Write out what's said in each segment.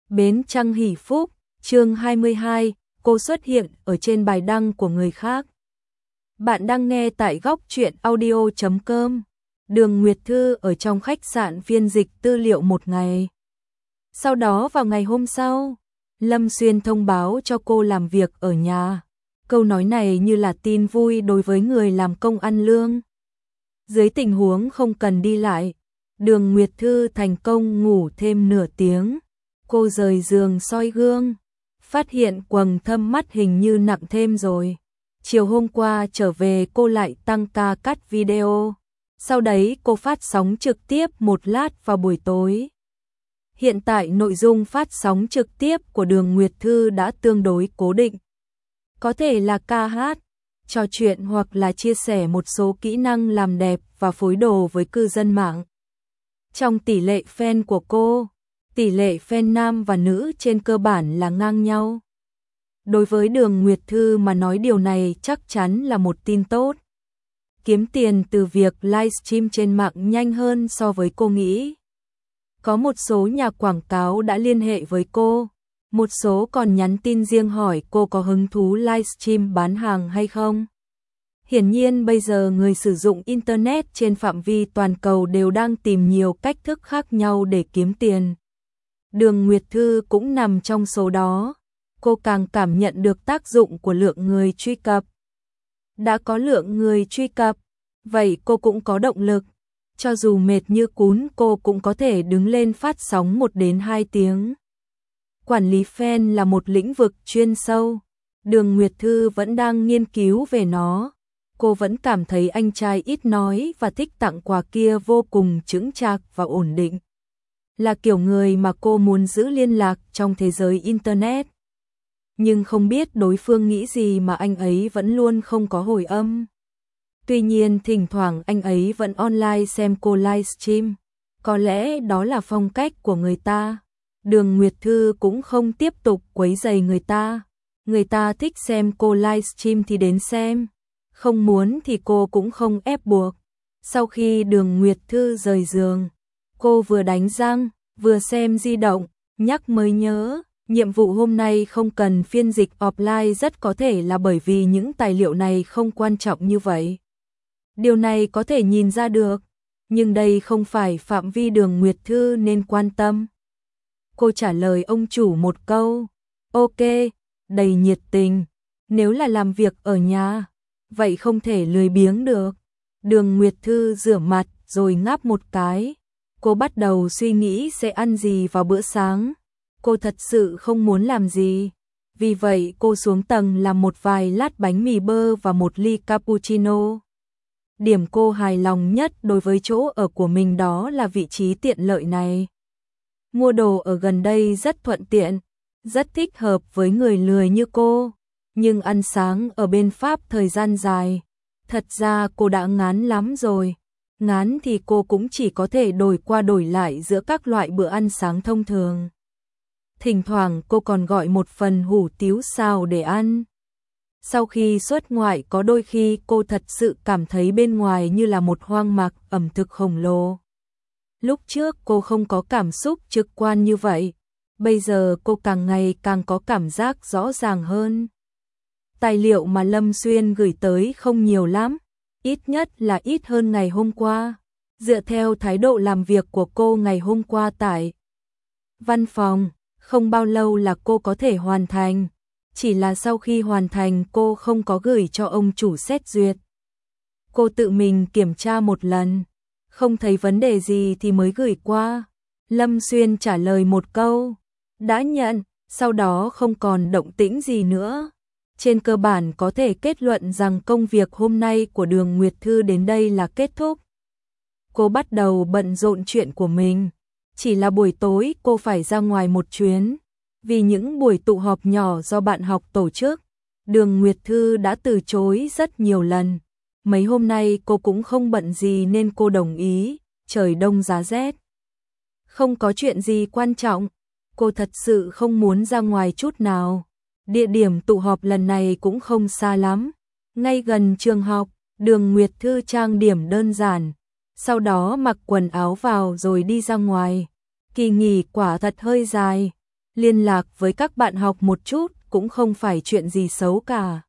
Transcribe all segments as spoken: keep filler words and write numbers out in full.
Bến Trăng Hỷ Phúc, chương hai mươi hai, cô xuất hiện ở trên bài đăng của người khác. Bạn đang nghe tại góc truyện audio chấm com. Đường Nguyệt Thư ở trong khách sạn phiên dịch tư liệu một ngày. Sau đó vào ngày hôm sau, Lâm Xuyên thông báo cho cô làm việc ở nhà. Câu nói này như là tin vui đối với người làm công ăn lương. Dưới tình huống không cần đi lại, Đường Nguyệt Thư thành công ngủ thêm nửa tiếng. Cô rời giường soi gương, phát hiện quầng thâm mắt hình như nặng thêm rồi. Chiều hôm qua trở về cô lại tăng ca cắt video. Sau đấy cô phát sóng trực tiếp một lát vào buổi tối. Hiện tại nội dung phát sóng trực tiếp của Đường Nguyệt Thư đã tương đối cố định. Có thể là ca hát, trò chuyện hoặc là chia sẻ một số kỹ năng làm đẹp và phối đồ với cư dân mạng. Trong tỷ lệ fan của cô, tỷ lệ fan nam và nữ trên cơ bản là ngang nhau. Đối với Đường Nguyệt Thư mà nói điều này chắc chắn là một tin tốt. Kiếm tiền từ việc livestream trên mạng nhanh hơn so với cô nghĩ. Có một số nhà quảng cáo đã liên hệ với cô, một số còn nhắn tin riêng hỏi cô có hứng thú livestream bán hàng hay không. Hiển nhiên bây giờ người sử dụng Internet trên phạm vi toàn cầu đều đang tìm nhiều cách thức khác nhau để kiếm tiền. Đường Nguyệt Thư cũng nằm trong số đó. Cô càng cảm nhận được tác dụng của lượng người truy cập. Đã có lượng người truy cập, vậy cô cũng có động lực. Cho dù mệt như cún cô cũng có thể đứng lên phát sóng một đến hai tiếng. Quản lý fan là một lĩnh vực chuyên sâu. Đường Nguyệt Thư vẫn đang nghiên cứu về nó. Cô vẫn cảm thấy anh trai ít nói và thích tặng quà kia vô cùng chững chạc và ổn định. Là kiểu người mà cô muốn giữ liên lạc trong thế giới Internet. Nhưng không biết đối phương nghĩ gì mà anh ấy vẫn luôn không có hồi âm. Tuy nhiên thỉnh thoảng anh ấy vẫn online xem cô livestream. Có lẽ đó là phong cách của người ta. Đường Nguyệt Thư cũng không tiếp tục quấy rầy người ta. Người ta thích xem cô livestream thì đến xem. Không muốn thì cô cũng không ép buộc. Sau khi Đường Nguyệt Thư rời giường, cô vừa đánh răng, vừa xem di động, nhắc mới nhớ. Nhiệm vụ hôm nay không cần phiên dịch offline rất có thể là bởi vì những tài liệu này không quan trọng như vậy. Điều này có thể nhìn ra được, nhưng đây không phải phạm vi Đường Nguyệt Thư nên quan tâm. Cô trả lời ông chủ một câu, ok, đầy nhiệt tình. Nếu là làm việc ở nhà, vậy không thể lười biếng được. Đường Nguyệt Thư rửa mặt rồi ngáp một cái. Cô bắt đầu suy nghĩ sẽ ăn gì vào bữa sáng. Cô thật sự không muốn làm gì. Vì vậy cô xuống tầng làm một vài lát bánh mì bơ và một ly cappuccino. Điểm cô hài lòng nhất đối với chỗ ở của mình đó là vị trí tiện lợi này. Mua đồ ở gần đây rất thuận tiện, rất thích hợp với người lười như cô. Nhưng ăn sáng ở bên Pháp thời gian dài, thật ra cô đã ngán lắm rồi. Ngán thì cô cũng chỉ có thể đổi qua đổi lại giữa các loại bữa ăn sáng thông thường. Thỉnh thoảng cô còn gọi một phần hủ tiếu xào để ăn. Sau khi xuất ngoại có đôi khi cô thật sự cảm thấy bên ngoài như là một hoang mạc ẩm thực khổng lồ. Lúc trước cô không có cảm xúc trực quan như vậy. Bây giờ cô càng ngày càng có cảm giác rõ ràng hơn. Tài liệu mà Lâm Xuyên gửi tới không nhiều lắm. Ít nhất là ít hơn ngày hôm qua. Dựa theo thái độ làm việc của cô ngày hôm qua tại văn phòng, không bao lâu là cô có thể hoàn thành. Chỉ là sau khi hoàn thành cô không có gửi cho ông chủ xét duyệt. Cô tự mình kiểm tra một lần, không thấy vấn đề gì thì mới gửi qua. Lâm Xuyên trả lời một câu, đã nhận, sau đó không còn động tĩnh gì nữa. Trên cơ bản có thể kết luận rằng công việc hôm nay của Đường Nguyệt Thư đến đây là kết thúc. Cô bắt đầu bận rộn chuyện của mình. Chỉ là buổi tối cô phải ra ngoài một chuyến. Vì những buổi tụ họp nhỏ do bạn học tổ chức, Đường Nguyệt Thư đã từ chối rất nhiều lần. Mấy hôm nay cô cũng không bận gì nên cô đồng ý, trời đông giá rét. Không có chuyện gì quan trọng, cô thật sự không muốn ra ngoài chút nào. Địa điểm tụ họp lần này cũng không xa lắm, ngay gần trường học. Đường Nguyệt Thư trang điểm đơn giản, sau đó mặc quần áo vào rồi đi ra ngoài. Kỳ nghỉ quả thật hơi dài, Liên lạc với các bạn học một chút cũng không phải chuyện gì xấu cả.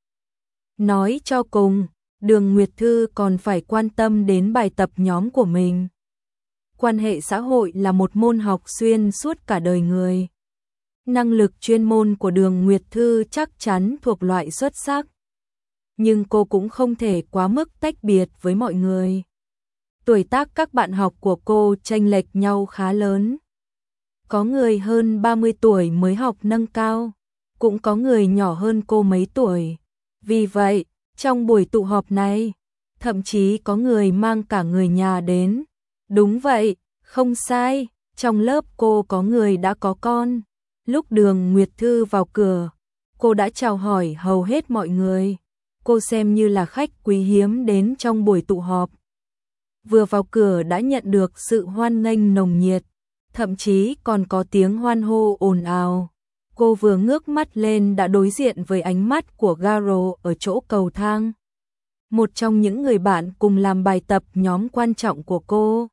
Nói cho cùng, Đường Nguyệt Thư còn phải quan tâm đến bài tập nhóm của mình. Quan hệ xã hội là một môn học xuyên suốt cả đời người. Năng lực chuyên môn của Đường Nguyệt Thư chắc chắn thuộc loại xuất sắc. Nhưng cô cũng không thể quá mức tách biệt với mọi người. Tuổi tác các bạn học của cô chênh lệch nhau khá lớn. Có người hơn ba mươi tuổi mới học nâng cao, cũng có người nhỏ hơn cô mấy tuổi. Vì vậy, trong buổi tụ họp này, thậm chí có người mang cả người nhà đến. Đúng vậy, không sai, trong lớp cô có người đã có con. Lúc Đường Nguyệt Thư vào cửa, cô đã chào hỏi hầu hết mọi người. Cô xem như là khách quý hiếm đến trong buổi tụ họp. Vừa vào cửa đã nhận được sự hoan nghênh nồng nhiệt, thậm chí còn có tiếng hoan hô ồn ào. Cô vừa ngước mắt lên đã đối diện với ánh mắt của Garo ở chỗ cầu thang. Một trong những người bạn cùng làm bài tập nhóm quan trọng của cô.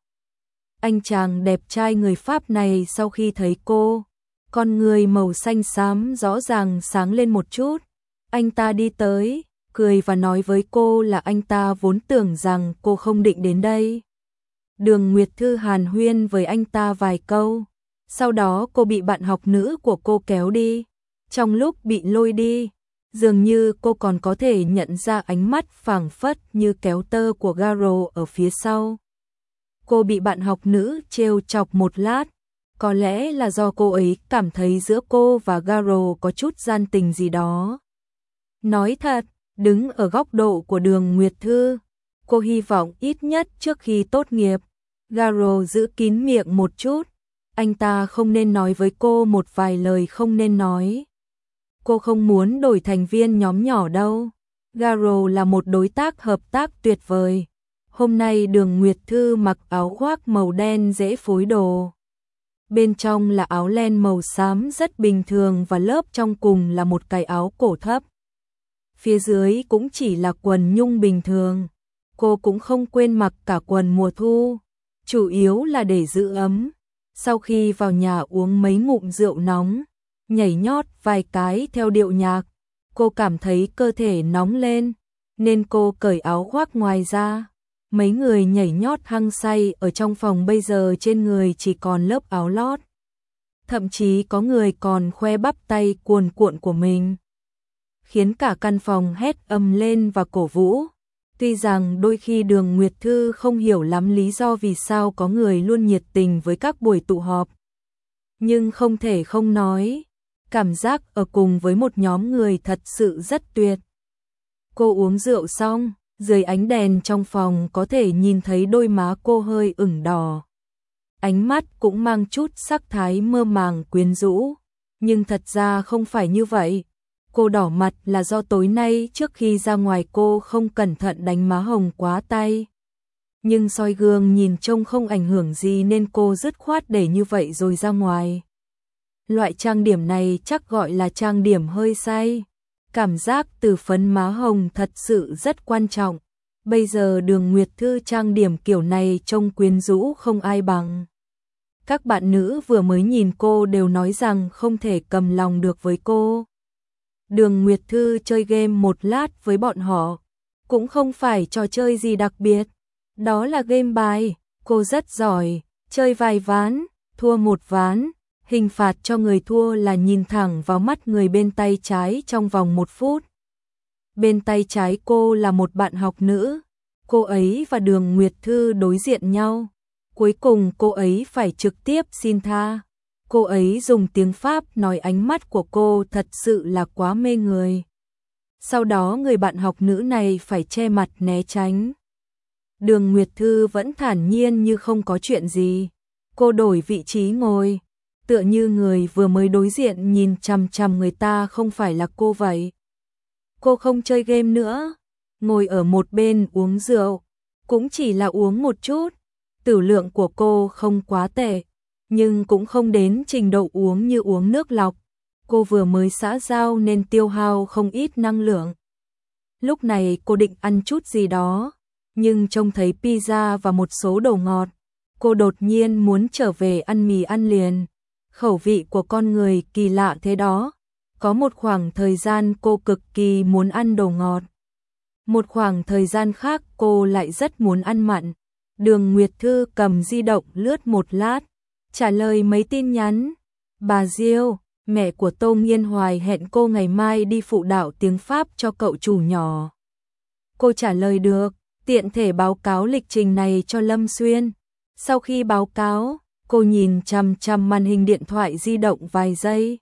Anh chàng đẹp trai người Pháp này sau khi thấy cô, con người màu xanh xám rõ ràng sáng lên một chút. Anh ta đi tới, cười và nói với cô là anh ta vốn tưởng rằng cô không định đến đây. Đường Nguyệt Thư hàn huyên với anh ta vài câu. Sau đó cô bị bạn học nữ của cô kéo đi. Trong lúc bị lôi đi, dường như cô còn có thể nhận ra ánh mắt phảng phất như kéo tơ của Garo ở phía sau. Cô bị bạn học nữ trêu chọc một lát. Có lẽ là do cô ấy cảm thấy giữa cô và Garo có chút gian tình gì đó. Nói thật, đứng ở góc độ của Đường Nguyệt Thư, cô hy vọng ít nhất trước khi tốt nghiệp, Garo giữ kín miệng một chút. Anh ta không nên nói với cô một vài lời không nên nói. Cô không muốn đổi thành viên nhóm nhỏ đâu. Garo là một đối tác hợp tác tuyệt vời. Hôm nay Đường Nguyệt Thư mặc áo khoác màu đen dễ phối đồ. Bên trong là áo len màu xám rất bình thường và lớp trong cùng là một cái áo cổ thấp. Phía dưới cũng chỉ là quần nhung bình thường. Cô cũng không quên mặc cả quần mùa thu, chủ yếu là để giữ ấm. Sau khi vào nhà uống mấy ngụm rượu nóng, nhảy nhót vài cái theo điệu nhạc, cô cảm thấy cơ thể nóng lên, nên cô cởi áo khoác ngoài ra. Mấy người nhảy nhót hăng say ở trong phòng bây giờ trên người chỉ còn lớp áo lót. Thậm chí có người còn khoe bắp tay cuồn cuộn của mình, khiến cả căn phòng hét ầm lên và cổ vũ. Tuy rằng đôi khi Đường Nguyệt Thư không hiểu lắm lý do vì sao có người luôn nhiệt tình với các buổi tụ họp, nhưng không thể không nói, cảm giác ở cùng với một nhóm người thật sự rất tuyệt. Cô uống rượu xong, dưới ánh đèn trong phòng có thể nhìn thấy đôi má cô hơi ửng đỏ. Ánh mắt cũng mang chút sắc thái mơ màng quyến rũ, nhưng thật ra không phải như vậy. Cô đỏ mặt là do tối nay trước khi ra ngoài cô không cẩn thận đánh má hồng quá tay. Nhưng soi gương nhìn trông không ảnh hưởng gì nên cô dứt khoát để như vậy rồi ra ngoài. Loại trang điểm này chắc gọi là trang điểm hơi say. Cảm giác từ phấn má hồng thật sự rất quan trọng. Bây giờ Đường Nguyệt Thư trang điểm kiểu này trông quyến rũ không ai bằng. Các bạn nữ vừa mới nhìn cô đều nói rằng không thể cầm lòng được với cô. Đường Nguyệt Thư chơi game một lát với bọn họ, cũng không phải trò chơi gì đặc biệt, đó là game bài, cô rất giỏi, chơi vài ván, thua một ván, hình phạt cho người thua là nhìn thẳng vào mắt người bên tay trái trong vòng một phút. Bên tay trái cô là một bạn học nữ, cô ấy và Đường Nguyệt Thư đối diện nhau, cuối cùng cô ấy phải trực tiếp xin tha. Cô ấy dùng tiếng Pháp nói ánh mắt của cô thật sự là quá mê người. Sau đó người bạn học nữ này phải che mặt né tránh. Đường Nguyệt Thư vẫn thản nhiên như không có chuyện gì. Cô đổi vị trí ngồi, tựa như người vừa mới đối diện nhìn chằm chằm người ta không phải là cô vậy. Cô không chơi game nữa, ngồi ở một bên uống rượu, cũng chỉ là uống một chút. Tử lượng của cô không quá tệ, nhưng cũng không đến trình độ uống như uống nước lọc. Cô vừa mới xã giao nên tiêu hao không ít năng lượng. Lúc này cô định ăn chút gì đó, nhưng trông thấy pizza và một số đồ ngọt. Cô đột nhiên muốn trở về ăn mì ăn liền. Khẩu vị của con người kỳ lạ thế đó. Có một khoảng thời gian cô cực kỳ muốn ăn đồ ngọt. Một khoảng thời gian khác cô lại rất muốn ăn mặn. Đường Nguyệt Thư cầm di động lướt một lát, trả lời mấy tin nhắn. Bà Diêu, mẹ của Tô Nghiên Hoài hẹn cô ngày mai đi phụ đạo tiếng Pháp cho cậu chủ nhỏ. Cô trả lời được, tiện thể báo cáo lịch trình này cho Lâm Xuyên. Sau khi báo cáo, cô nhìn chằm chằm màn hình điện thoại di động vài giây.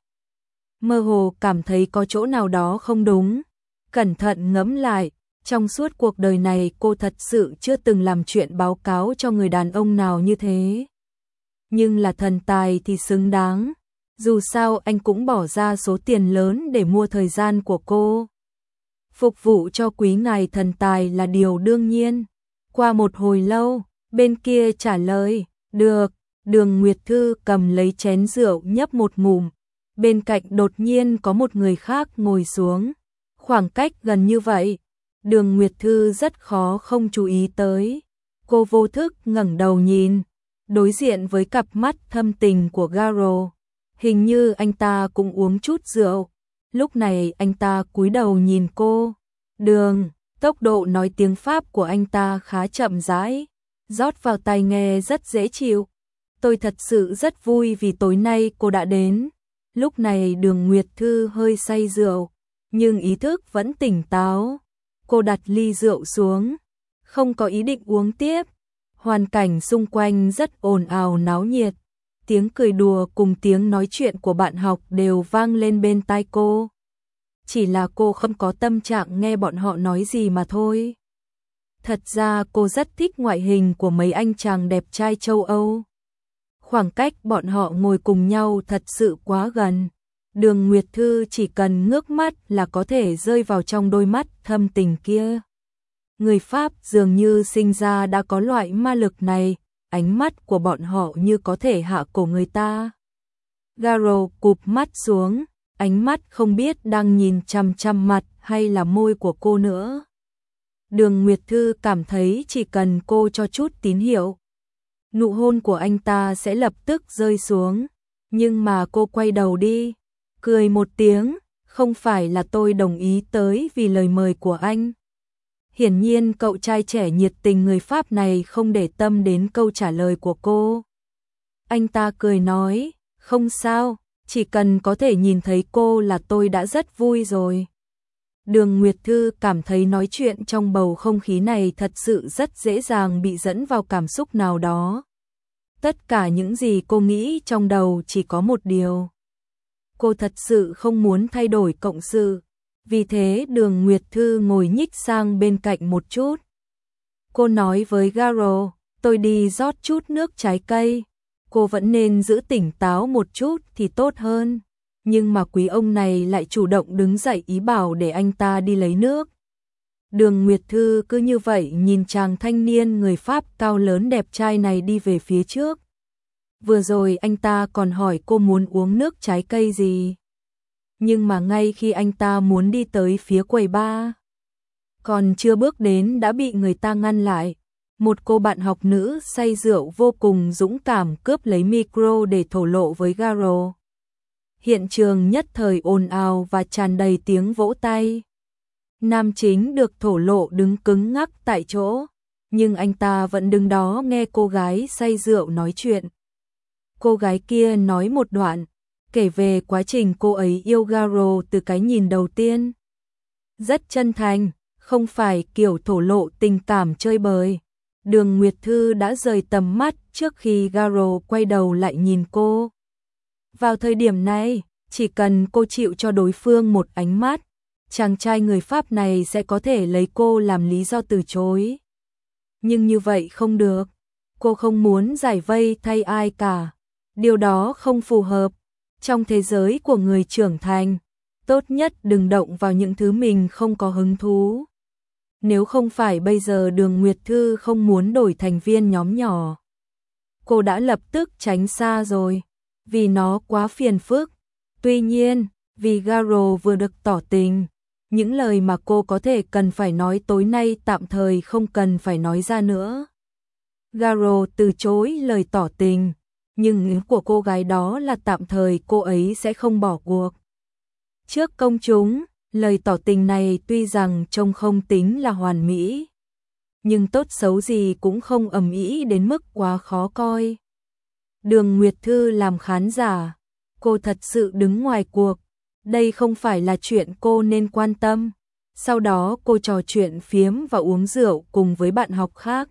Mơ hồ cảm thấy có chỗ nào đó không đúng. Cẩn thận ngẫm lại, trong suốt cuộc đời này cô thật sự chưa từng làm chuyện báo cáo cho người đàn ông nào như thế. Nhưng là thần tài thì xứng đáng. Dù sao anh cũng bỏ ra số tiền lớn để mua thời gian của cô. Phục vụ cho quý ngài thần tài là điều đương nhiên. Qua một hồi lâu, bên kia trả lời, được. Đường Nguyệt Thư cầm lấy chén rượu nhấp một ngụm. Bên cạnh đột nhiên có một người khác ngồi xuống. Khoảng cách gần như vậy, Đường Nguyệt Thư rất khó không chú ý tới. Cô vô thức ngẩng đầu nhìn, đối diện với cặp mắt thâm tình của Garo. Hình như anh ta cũng uống chút rượu. Lúc này anh ta cúi đầu nhìn cô. Đường, tốc độ nói tiếng Pháp của anh ta khá chậm rãi, rót vào tai nghe rất dễ chịu. Tôi thật sự rất vui vì tối nay cô đã đến. Lúc này Đường Nguyệt Thư hơi say rượu, nhưng ý thức vẫn tỉnh táo. Cô đặt ly rượu xuống, không có ý định uống tiếp. Hoàn cảnh xung quanh rất ồn ào náo nhiệt. Tiếng cười đùa cùng tiếng nói chuyện của bạn học đều vang lên bên tai cô. Chỉ là cô không có tâm trạng nghe bọn họ nói gì mà thôi. Thật ra cô rất thích ngoại hình của mấy anh chàng đẹp trai châu Âu. Khoảng cách bọn họ ngồi cùng nhau thật sự quá gần. Đường Nguyệt Thư chỉ cần ngước mắt là có thể rơi vào trong đôi mắt thâm tình kia. Người Pháp dường như sinh ra đã có loại ma lực này, ánh mắt của bọn họ như có thể hạ cổ người ta. Garo cụp mắt xuống, ánh mắt không biết đang nhìn chằm chằm mặt hay là môi của cô nữa. Đường Nguyệt Thư cảm thấy chỉ cần cô cho chút tín hiệu, nụ hôn của anh ta sẽ lập tức rơi xuống. Nhưng mà cô quay đầu đi, cười một tiếng, không phải là tôi đồng ý tới vì lời mời của anh. Hiển nhiên cậu trai trẻ nhiệt tình người Pháp này không để tâm đến câu trả lời của cô. Anh ta cười nói, không sao, chỉ cần có thể nhìn thấy cô là tôi đã rất vui rồi. Đường Nguyệt Thư cảm thấy nói chuyện trong bầu không khí này thật sự rất dễ dàng bị dẫn vào cảm xúc nào đó. Tất cả những gì cô nghĩ trong đầu chỉ có một điều. Cô thật sự không muốn thay đổi cộng sự. Vì thế Đường Nguyệt Thư ngồi nhích sang bên cạnh một chút. Cô nói với Garo, tôi đi rót chút nước trái cây. Cô vẫn nên giữ tỉnh táo một chút thì tốt hơn. Nhưng mà quý ông này lại chủ động đứng dậy ý bảo để anh ta đi lấy nước. Đường Nguyệt Thư cứ như vậy nhìn chàng thanh niên người Pháp cao lớn đẹp trai này đi về phía trước. Vừa rồi anh ta còn hỏi cô muốn uống nước trái cây gì. Nhưng mà ngay khi anh ta muốn đi tới phía quầy bar, còn chưa bước đến đã bị người ta ngăn lại. Một cô bạn học nữ say rượu vô cùng dũng cảm cướp lấy micro để thổ lộ với Garo. Hiện trường nhất thời ồn ào và tràn đầy tiếng vỗ tay. Nam chính được thổ lộ đứng cứng ngắc tại chỗ, nhưng anh ta vẫn đứng đó nghe cô gái say rượu nói chuyện. Cô gái kia nói một đoạn, kể về quá trình cô ấy yêu Garo từ cái nhìn đầu tiên. Rất chân thành, không phải kiểu thổ lộ tình cảm chơi bời. Đường Nguyệt Thư đã rời tầm mắt trước khi Garo quay đầu lại nhìn cô. Vào thời điểm này, chỉ cần cô chịu cho đối phương một ánh mắt, chàng trai người Pháp này sẽ có thể lấy cô làm lý do từ chối. Nhưng như vậy không được. Cô không muốn giải vây thay ai cả. Điều đó không phù hợp. Trong thế giới của người trưởng thành, tốt nhất đừng động vào những thứ mình không có hứng thú. Nếu không phải bây giờ Đường Nguyệt Thư không muốn đổi thành viên nhóm nhỏ, cô đã lập tức tránh xa rồi, vì nó quá phiền phức. Tuy nhiên, vì Garo vừa được tỏ tình, những lời mà cô có thể cần phải nói tối nay tạm thời không cần phải nói ra nữa. Garo từ chối lời tỏ tình, nhưng ý của cô gái đó là tạm thời cô ấy sẽ không bỏ cuộc. Trước công chúng, lời tỏ tình này tuy rằng trông không tính là hoàn mỹ, nhưng tốt xấu gì cũng không ầm ĩ đến mức quá khó coi. Đường Nguyệt Thư làm khán giả, cô thật sự đứng ngoài cuộc, đây không phải là chuyện cô nên quan tâm. Sau đó cô trò chuyện phiếm và uống rượu cùng với bạn học khác.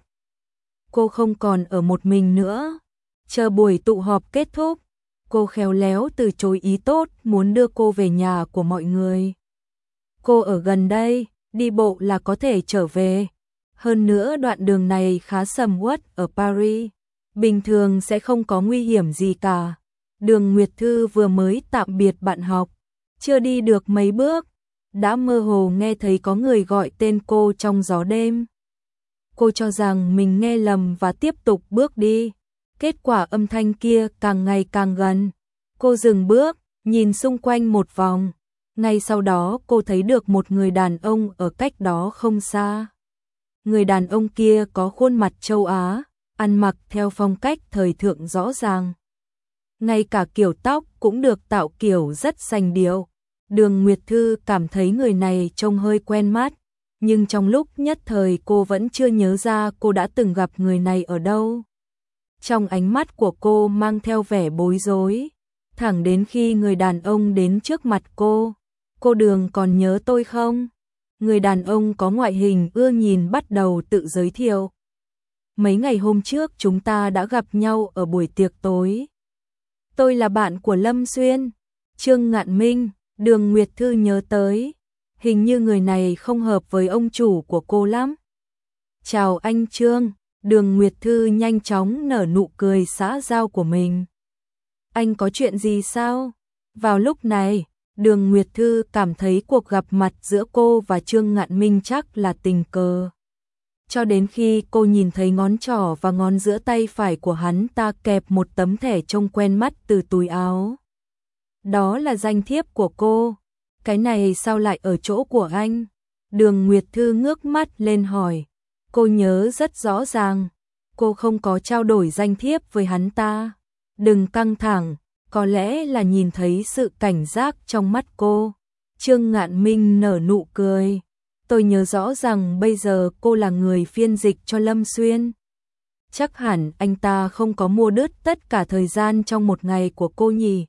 Cô không còn ở một mình nữa. Chờ buổi tụ họp kết thúc, cô khéo léo từ chối ý tốt muốn đưa cô về nhà của mọi người. Cô ở gần đây, đi bộ là có thể trở về. Hơn nữa đoạn đường này khá sầm uất ở Paris, bình thường sẽ không có nguy hiểm gì cả. Đường Nguyệt Thư vừa mới tạm biệt bạn học, chưa đi được mấy bước, đã mơ hồ nghe thấy có người gọi tên cô trong gió đêm. Cô cho rằng mình nghe lầm và tiếp tục bước đi. Kết quả âm thanh kia càng ngày càng gần. Cô dừng bước, nhìn xung quanh một vòng. Ngay sau đó cô thấy được một người đàn ông ở cách đó không xa. Người đàn ông kia có khuôn mặt châu Á, ăn mặc theo phong cách thời thượng rõ ràng. Ngay cả kiểu tóc cũng được tạo kiểu rất sành điệu. Đường Nguyệt Thư cảm thấy người này trông hơi quen mắt, nhưng trong lúc nhất thời cô vẫn chưa nhớ ra cô đã từng gặp người này ở đâu. Trong ánh mắt của cô mang theo vẻ bối rối, thẳng đến khi người đàn ông đến trước mặt cô. Cô Đường còn nhớ tôi không? Người đàn ông có ngoại hình ưa nhìn bắt đầu tự giới thiệu. Mấy ngày hôm trước chúng ta đã gặp nhau ở buổi tiệc tối. Tôi là bạn của Lâm Xuyên, Trương Ngạn Minh. Đường Nguyệt Thư nhớ tới, hình như người này không hợp với ông chủ của cô lắm. Chào anh Trương. Đường Nguyệt Thư nhanh chóng nở nụ cười xã giao của mình. Anh có chuyện gì sao? Vào lúc này, Đường Nguyệt Thư cảm thấy cuộc gặp mặt giữa cô và Trương Ngạn Minh chắc là tình cờ. Cho đến khi cô nhìn thấy ngón trỏ và ngón giữa tay phải của hắn ta kẹp một tấm thẻ trông quen mắt từ túi áo. Đó là danh thiếp của cô. Cái này sao lại ở chỗ của anh? Đường Nguyệt Thư ngước mắt lên hỏi. Cô nhớ rất rõ ràng, cô không có trao đổi danh thiếp với hắn ta. Đừng căng thẳng, có lẽ là nhìn thấy sự cảnh giác trong mắt cô. Trương Ngạn Minh nở nụ cười. Tôi nhớ rõ rằng bây giờ cô là người phiên dịch cho Lâm Xuyên. Chắc hẳn anh ta không có mua đứt tất cả thời gian trong một ngày của cô nhỉ?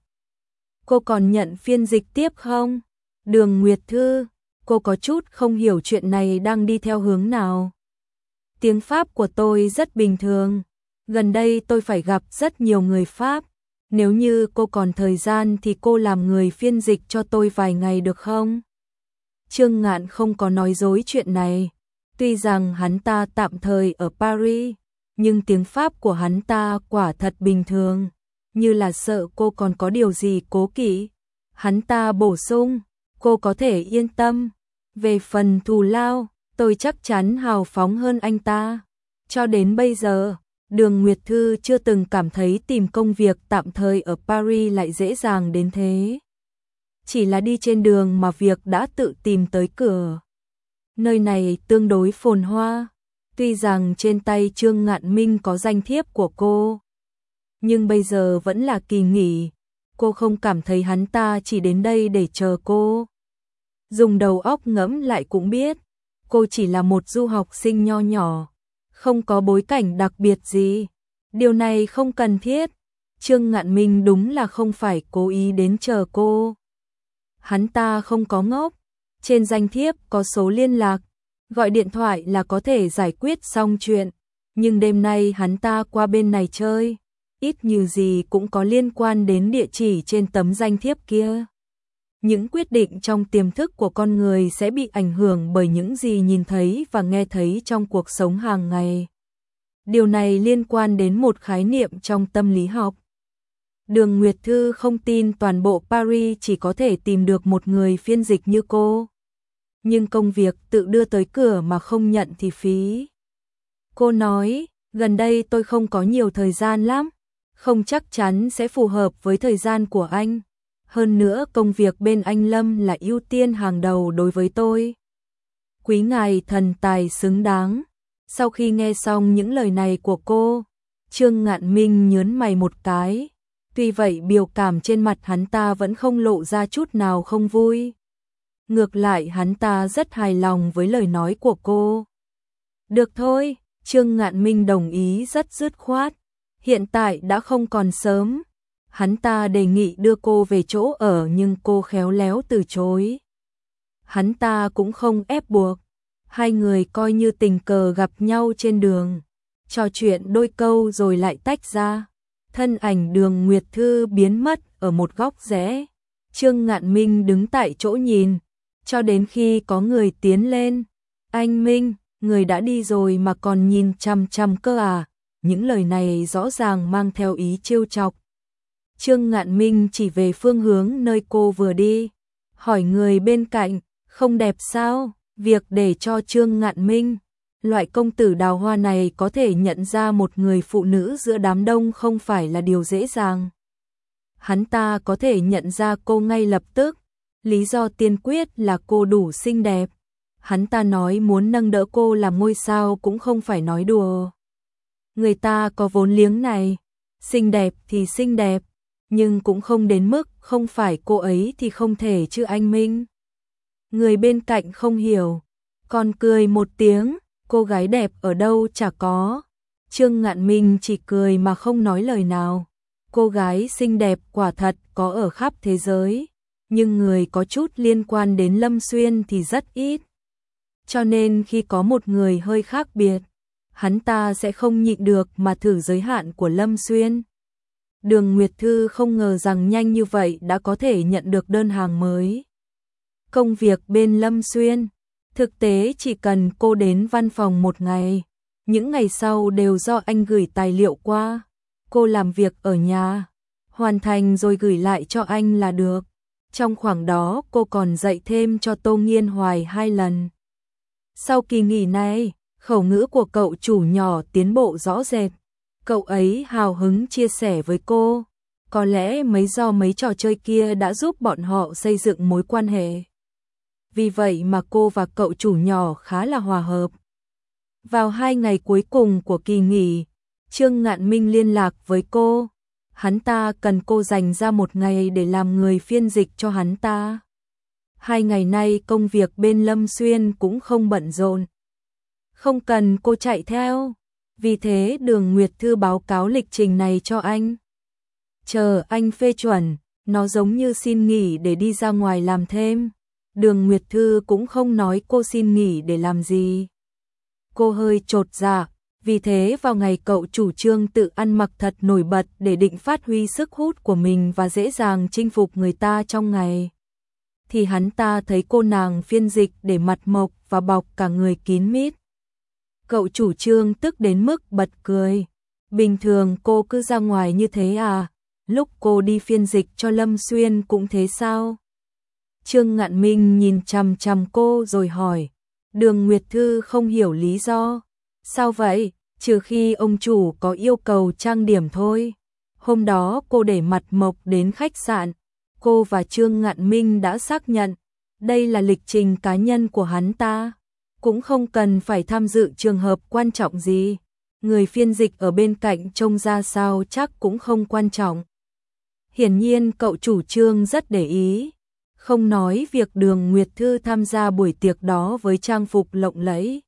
Cô còn nhận phiên dịch tiếp không? Đường Nguyệt Thư, cô có chút không hiểu chuyện này đang đi theo hướng nào. Tiếng Pháp của tôi rất bình thường. Gần đây tôi phải gặp rất nhiều người Pháp. Nếu như cô còn thời gian thì cô làm người phiên dịch cho tôi vài ngày được không? Trương Ngạn không có nói dối chuyện này. Tuy rằng hắn ta tạm thời ở Paris, nhưng tiếng Pháp của hắn ta quả thật bình thường, như là sợ cô còn có điều gì cố kỵ. Hắn ta bổ sung, cô có thể yên tâm. Về phần thù lao, tôi chắc chắn hào phóng hơn anh ta. Cho đến bây giờ, Đường Nguyệt Thư chưa từng cảm thấy tìm công việc tạm thời ở Paris lại dễ dàng đến thế. Chỉ là đi trên đường mà việc đã tự tìm tới cửa. Nơi này tương đối phồn hoa. Tuy rằng trên tay Trương Ngạn Minh có danh thiếp của cô, nhưng bây giờ vẫn là kỳ nghỉ. Cô không cảm thấy hắn ta chỉ đến đây để chờ cô. Dùng đầu óc ngẫm lại cũng biết, cô chỉ là một du học sinh nho nhỏ, không có bối cảnh đặc biệt gì. Điều này không cần thiết. Trương Ngạn Minh đúng là không phải cố ý đến chờ cô. Hắn ta không có ngốc. Trên danh thiếp có số liên lạc, gọi điện thoại là có thể giải quyết xong chuyện. Nhưng đêm nay hắn ta qua bên này chơi, ít nhiều gì cũng có liên quan đến địa chỉ trên tấm danh thiếp kia. Những quyết định trong tiềm thức của con người sẽ bị ảnh hưởng bởi những gì nhìn thấy và nghe thấy trong cuộc sống hàng ngày. Điều này liên quan đến một khái niệm trong tâm lý học. Đường Nguyệt Thư không tin toàn bộ Paris chỉ có thể tìm được một người phiên dịch như cô. Nhưng công việc tự đưa tới cửa mà không nhận thì phí. Cô nói, gần đây tôi không có nhiều thời gian lắm, không chắc chắn sẽ phù hợp với thời gian của anh. Hơn nữa công việc bên anh Lâm là ưu tiên hàng đầu đối với tôi. Quý ngài thần tài xứng đáng. Sau khi nghe xong những lời này của cô, Trương Ngạn Minh nhớn mày một cái. Tuy vậy biểu cảm trên mặt hắn ta vẫn không lộ ra chút nào không vui. Ngược lại hắn ta rất hài lòng với lời nói của cô. Được thôi, Trương Ngạn Minh đồng ý rất dứt khoát. Hiện tại đã không còn sớm. Hắn ta đề nghị đưa cô về chỗ ở nhưng cô khéo léo từ chối. Hắn ta cũng không ép buộc. Hai người coi như tình cờ gặp nhau trên đường. Trò chuyện đôi câu rồi lại tách ra. Thân ảnh Đường Nguyệt Thư biến mất ở một góc rẽ. Trương Ngạn Minh đứng tại chỗ nhìn. Cho đến khi có người tiến lên. Anh Minh, người đã đi rồi mà còn nhìn chằm chằm cơ à? Những lời này rõ ràng mang theo ý trêu chọc. Trương Ngạn Minh chỉ về phương hướng nơi cô vừa đi. Hỏi người bên cạnh, không đẹp sao? Việc để cho Trương Ngạn Minh, loại công tử đào hoa này có thể nhận ra một người phụ nữ giữa đám đông không phải là điều dễ dàng. Hắn ta có thể nhận ra cô ngay lập tức. Lý do tiên quyết là cô đủ xinh đẹp. Hắn ta nói muốn nâng đỡ cô làm ngôi sao cũng không phải nói đùa. Người ta có vốn liếng này. Xinh đẹp thì xinh đẹp. Nhưng cũng không đến mức không phải cô ấy thì không thể chứ anh Minh. Người bên cạnh không hiểu. Còn cười một tiếng. Cô gái đẹp ở đâu chả có. Trương Ngạn Minh chỉ cười mà không nói lời nào. Cô gái xinh đẹp quả thật có ở khắp thế giới. Nhưng người có chút liên quan đến Lâm Xuyên thì rất ít. Cho nên khi có một người hơi khác biệt, hắn ta sẽ không nhịn được mà thử giới hạn của Lâm Xuyên. Đường Nguyệt Thư không ngờ rằng nhanh như vậy đã có thể nhận được đơn hàng mới. Công việc bên Lâm Xuyên, thực tế chỉ cần cô đến văn phòng một ngày, những ngày sau đều do anh gửi tài liệu qua. Cô làm việc ở nhà, hoàn thành rồi gửi lại cho anh là được. Trong khoảng đó cô còn dạy thêm cho Tô Nghiên Hoài hai lần. Sau kỳ nghỉ này, khẩu ngữ của cậu chủ nhỏ tiến bộ rõ rệt. Cậu ấy hào hứng chia sẻ với cô. Có lẽ mấy do mấy trò chơi kia đã giúp bọn họ xây dựng mối quan hệ. Vì vậy mà cô và cậu chủ nhỏ khá là hòa hợp. Vào hai ngày cuối cùng của kỳ nghỉ, Trương Ngạn Minh liên lạc với cô. Hắn ta cần cô dành ra một ngày để làm người phiên dịch cho hắn ta. Hai ngày nay công việc bên Lâm Xuyên cũng không bận rộn. Không cần cô chạy theo. Vì thế Đường Nguyệt Thư báo cáo lịch trình này cho anh. Chờ anh phê chuẩn, nó giống như xin nghỉ để đi ra ngoài làm thêm. Đường Nguyệt Thư cũng không nói cô xin nghỉ để làm gì. Cô hơi chột dạ. Vì thế vào ngày cậu chủ Trương tự ăn mặc thật nổi bật để định phát huy sức hút của mình và dễ dàng chinh phục người ta trong ngày, thì hắn ta thấy cô nàng phiên dịch để mặt mộc và bọc cả người kín mít. Cậu chủ Trương tức đến mức bật cười. Bình thường cô cứ ra ngoài như thế à? Lúc cô đi phiên dịch cho Lâm Xuyên cũng thế sao? Trương Ngạn Minh nhìn chằm chằm cô rồi hỏi. Đường Nguyệt Thư không hiểu lý do. Sao vậy? Trừ khi ông chủ có yêu cầu trang điểm thôi. Hôm đó cô để mặt mộc đến khách sạn. Cô và Trương Ngạn Minh đã xác nhận. Đây là lịch trình cá nhân của hắn ta. Cũng không cần phải tham dự trường hợp quan trọng gì. Người phiên dịch ở bên cạnh trông ra sao chắc cũng không quan trọng. Hiển nhiên cậu chủ Trương rất để ý. Không nói việc Đường Nguyệt Thư tham gia buổi tiệc đó với trang phục lộng lẫy,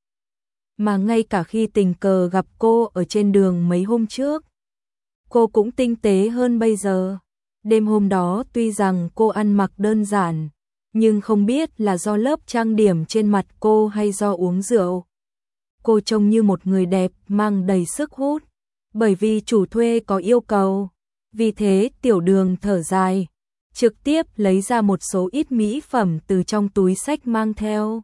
mà ngay cả khi tình cờ gặp cô ở trên đường mấy hôm trước, cô cũng tinh tế hơn bây giờ. Đêm hôm đó tuy rằng cô ăn mặc đơn giản, nhưng không biết là do lớp trang điểm trên mặt cô hay do uống rượu. Cô trông như một người đẹp mang đầy sức hút, bởi vì chủ thuê có yêu cầu. Vì thế Tiểu Đường thở dài, trực tiếp lấy ra một số ít mỹ phẩm từ trong túi xách mang theo.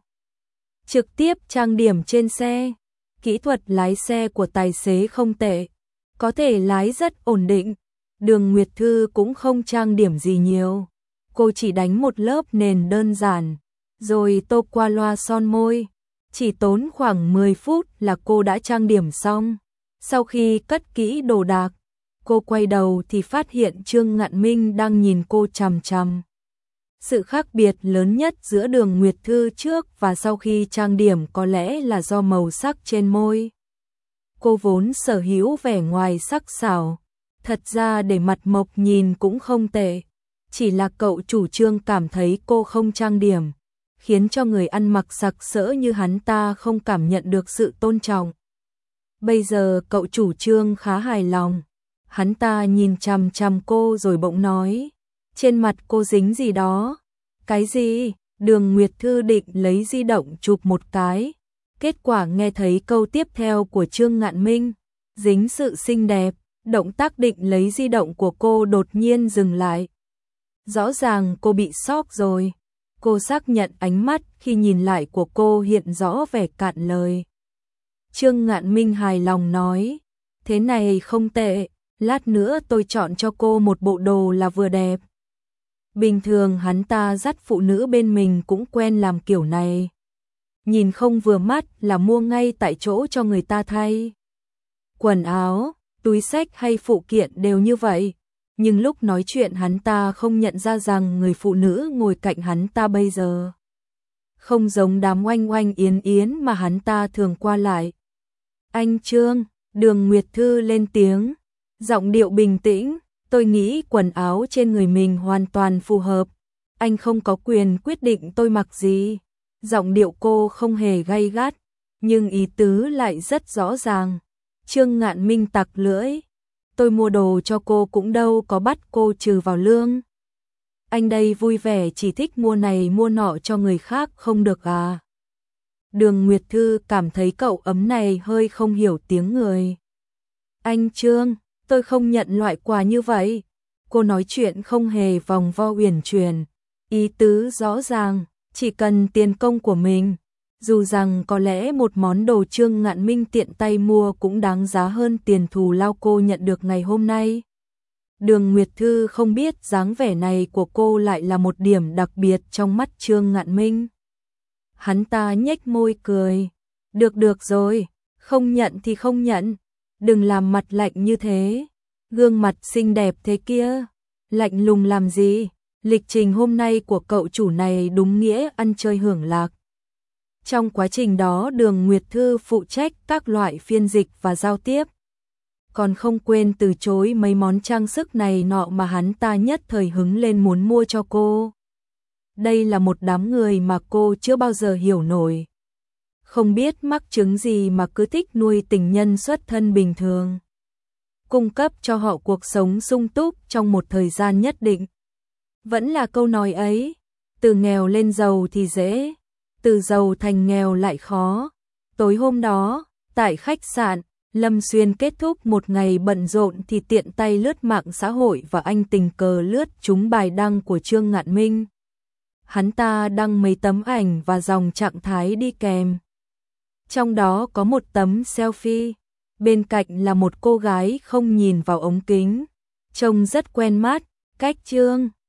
Trực tiếp trang điểm trên xe. Kỹ thuật lái xe của tài xế không tệ, có thể lái rất ổn định. Đường Nguyệt Thư cũng không trang điểm gì nhiều. Cô chỉ đánh một lớp nền đơn giản, rồi tô qua loa son môi. Chỉ tốn khoảng mười phút là cô đã trang điểm xong. Sau khi cất kỹ đồ đạc, cô quay đầu thì phát hiện Trương Ngạn Minh đang nhìn cô chằm chằm. Sự khác biệt lớn nhất giữa Đường Nguyệt Thư trước và sau khi trang điểm có lẽ là do màu sắc trên môi. cô vốn sở hữu vẻ ngoài sắc sảo, thật ra để mặt mộc nhìn cũng không tệ, chỉ là cậu chủ Trương cảm thấy cô không trang điểm, khiến cho người ăn mặc sặc sỡ như hắn ta không cảm nhận được sự tôn trọng. Bây giờ cậu chủ Trương khá hài lòng, hắn ta nhìn chằm chằm cô rồi bỗng nói, trên mặt cô dính gì đó. Cái gì? Đường Nguyệt Thư định lấy di động chụp một cái, kết quả nghe thấy câu tiếp theo của Trương Ngạn Minh, dính sự xinh đẹp, động tác định lấy di động của cô đột nhiên dừng lại. Rõ ràng cô bị sốc rồi. Cô xác nhận ánh mắt khi nhìn lại của cô hiện rõ vẻ cạn lời. Trương Ngạn Minh hài lòng nói, thế này không tệ, lát nữa tôi chọn cho cô một bộ đồ là vừa đẹp. Bình thường hắn ta dắt phụ nữ bên mình cũng quen làm kiểu này. Nhìn không vừa mắt là mua ngay tại chỗ cho người ta thay. Quần áo, túi xách hay phụ kiện đều như vậy. Nhưng lúc nói chuyện hắn ta không nhận ra rằng người phụ nữ ngồi cạnh hắn ta bây giờ không giống đám oanh oanh yến yến mà hắn ta thường qua lại. Anh Trương, Đường Nguyệt Thư lên tiếng, giọng điệu bình tĩnh, tôi nghĩ quần áo trên người mình hoàn toàn phù hợp. Anh không có quyền quyết định tôi mặc gì. Giọng điệu cô không hề gay gắt, nhưng ý tứ lại rất rõ ràng. Trương Ngạn Minh tặc lưỡi. Tôi mua đồ cho cô cũng đâu có bắt cô trừ vào lương. Anh đây vui vẻ chỉ thích mua này mua nọ cho người khác không được à. Đường Nguyệt Thư cảm thấy cậu ấm này hơi không hiểu tiếng người. Anh Trương, tôi không nhận loại quà như vậy. Cô nói chuyện không hề vòng vo uyển chuyển. Ý tứ rõ ràng, chỉ cần tiền công của mình. Dù rằng có lẽ một món đồ Trương Ngạn Minh tiện tay mua cũng đáng giá hơn tiền thù lao cô nhận được ngày hôm nay. Đường Nguyệt Thư không biết dáng vẻ này của cô lại là một điểm đặc biệt trong mắt Trương Ngạn Minh. Hắn ta nhếch môi cười. Được được rồi, không nhận thì không nhận. Đừng làm mặt lạnh như thế. Gương mặt xinh đẹp thế kia. Lạnh lùng làm gì? Lịch trình hôm nay của cậu chủ này đúng nghĩa ăn chơi hưởng lạc. Trong quá trình đó Đường Nguyệt Thư phụ trách các loại phiên dịch và giao tiếp. Còn không quên từ chối mấy món trang sức này nọ mà hắn ta nhất thời hứng lên muốn mua cho cô. Đây là một đám người mà cô chưa bao giờ hiểu nổi. Không biết mắc chứng gì mà cứ thích nuôi tình nhân xuất thân bình thường. Cung cấp cho họ cuộc sống sung túc trong một thời gian nhất định. Vẫn là câu nói ấy, từ nghèo lên giàu thì dễ, từ giàu thành nghèo lại khó. Tối hôm đó, tại khách sạn, Lâm Xuyên kết thúc một ngày bận rộn thì tiện tay lướt mạng xã hội và anh tình cờ lướt trúng bài đăng của Trương Ngạn Minh. Hắn ta đăng mấy tấm ảnh và dòng trạng thái đi kèm. Trong đó có một tấm selfie, bên cạnh là một cô gái không nhìn vào ống kính, trông rất quen mắt, cách Trương